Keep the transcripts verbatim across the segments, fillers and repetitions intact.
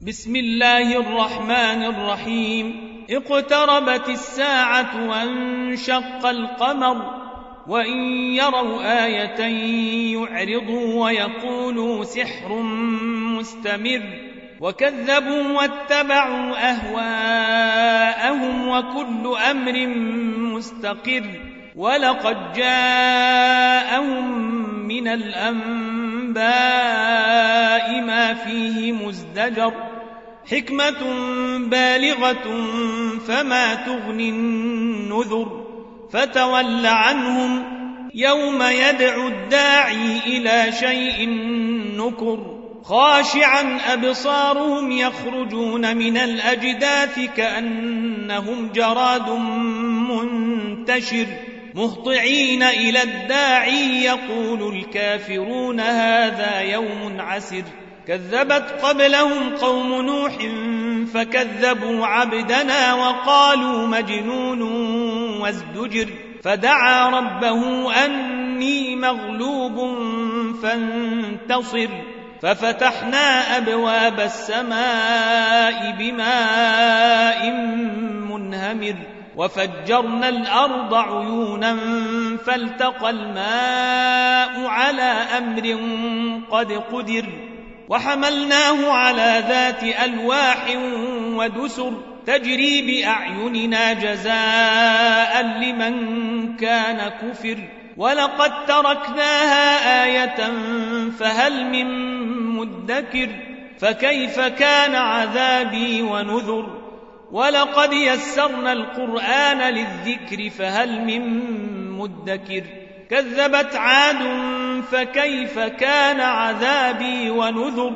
بسم الله الرحمن الرحيم. اقتربت الساعة وانشق القمر وإن يروا آية يعرضوا ويقولوا سحر مستمر وكذبوا واتبعوا أهواءهم وكل أمر مستقر ولقد جاءهم من الأنباء ما فيه مزدجر حكمة بالغة فما تغني النذر فتول عنهم يوم يدعو الداعي إلى شيء نكر خاشعا أبصارهم يخرجون من الأجداث كأنهم جراد منتشر مهطعين إلى الداعي يقول الكافرون هذا يوم عسر كذبت قبلهم قوم نوح فكذبوا عبدنا وقالوا مجنون وازدجر فدعا ربه أني مغلوب فانتصر ففتحنا أبواب السماء بماء منهمر وفجرنا الأرض عيونا فالتقى الماء على أمر قد قدر وحملناه على ذات ألواح ودسر تجري بأعيننا جزاء لمن كان كفر ولقد تركناها آية فهل من مدكر فكيف كان عذابي ونذر ولقد يسرنا القرآن للذكر فهل من مدكر كذبت عاد فكيف كان عذابي ونذر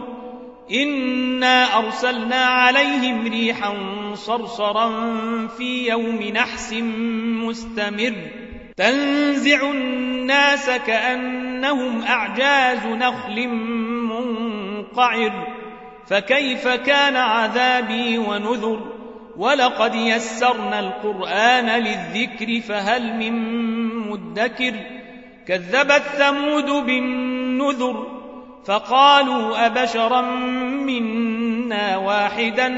إنا أرسلنا عليهم ريحا صرصرا في يوم نحس مستمر تنزع الناس كأنهم أعجاز نخل منقعر فكيف كان عذابي ونذر ولقد يسرنا القرآن للذكر فهل من مدكر كذبت ثمود بالنذر فقالوا أبشرا منا واحدا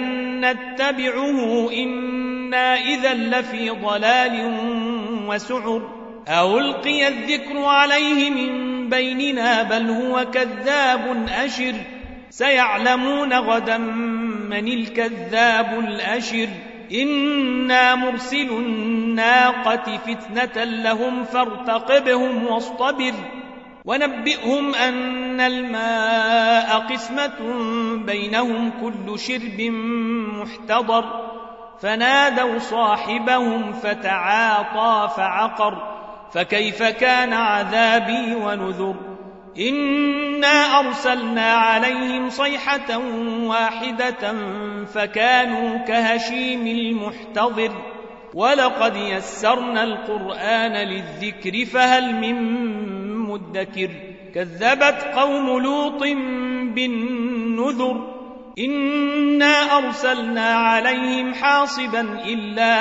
نتبعه إنا إذا لفي ضلال وسعر ألقي الذكر عليه من بيننا بل هو كذاب أشر سيعلمون غدا من الكذاب الأشر إنا مرسل الناقة فتنة لهم فارتقبهم واصطبر ونبئهم أن الماء قسمة بينهم كل شرب محتضر فنادوا صاحبهم فتعاطى فعقر فكيف كان عذابي ونذر إنا أرسلنا عليهم صيحة واحدة فكانوا كهشيم المحتضر ولقد يسرنا القرآن للذكر فهل من مدكر كذبت قوم لوط بالنذر إنا أرسلنا عليهم حاصبا إلا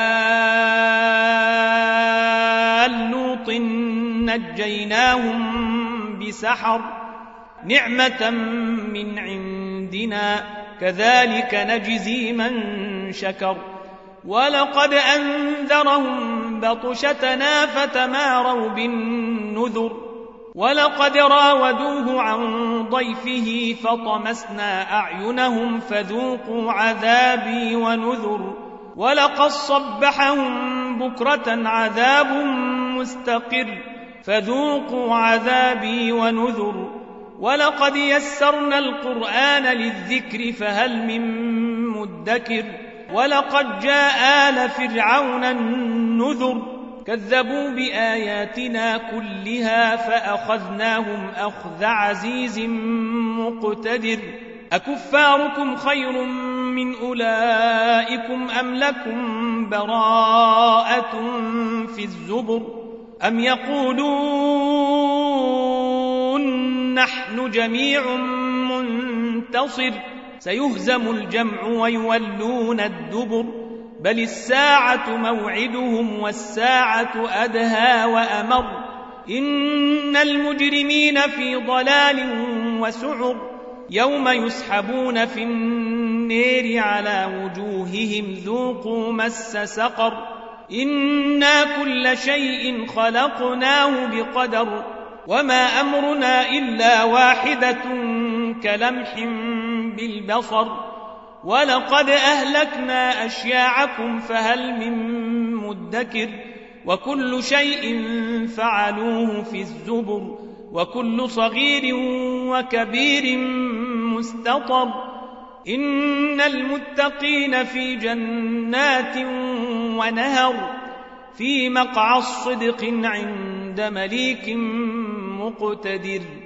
آل لوط نجيناهم بسحر نعمة من عندنا كذلك نجزي من شكر ولقد أنذرهم بطشتنا فتماروا بالنذر ولقد راودوه عن ضيفه فطمسنا أعينهم فذوقوا عذابي ونذر ولقد صبحهم بكرة عذاب مستقر فذوقوا عذابي ونذر ولقد يسرنا القرآن للذكر فهل من مدكر ولقد جاء آل فرعون النذر كذبوا بآياتنا كلها فأخذناهم أخذ عزيز مقتدر أكفاركم خير من أولئكم أم لكم براءة في الزبر أم يقولون نحن جميع منتصر سيهزم الجمع ويولون الدبر بل الساعة موعدهم والساعة أدهى وأمر إن المجرمين في ضلال وسعر يوم يسحبون في النير على وجوههم ذوقوا مس سقر إنا كل شيء خلقناه بقدر وما أمرنا إلا واحدة كلمح بالبصر ولقد أهلكنا أشياعكم فهل من مدكر وكل شيء فعلوه في الزبر وكل صغير وكبير مستطر إن المتقين في جنات ونهر في مقعد صدق عند مليك مقتدر.